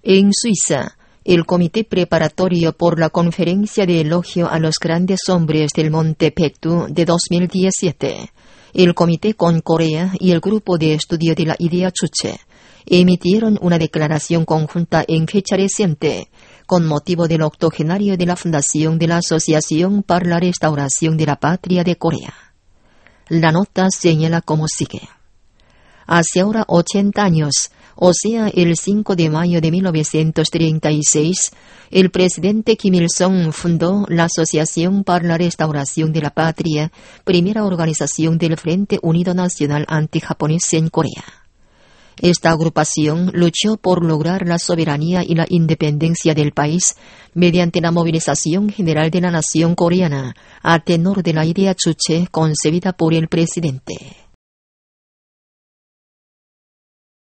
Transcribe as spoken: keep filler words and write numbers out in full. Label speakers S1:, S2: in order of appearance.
S1: En Suiza, el Comité Preparatorio por la Conferencia de Elogio a los Grandes Hombres del Monte Pektu de dos mil diecisiete, el Comité con Corea y el Grupo de Estudio de la Idea Chuche emitieron una declaración conjunta en fecha reciente, con motivo del octogenario de la fundación de la Asociación para la Restauración de la Patria de Corea. La nota señala como sigue. Hace ahora ochenta años, o sea, el cinco de mayo de mil novecientos treinta y seis, el presidente Kim Il-sung fundó la Asociación para la Restauración de la Patria, primera organización del Frente Unido Nacional Antijaponés en Corea. Esta agrupación luchó por lograr la soberanía y la independencia del país mediante la movilización general de la nación coreana a tenor de la idea Chuche concebida por el presidente.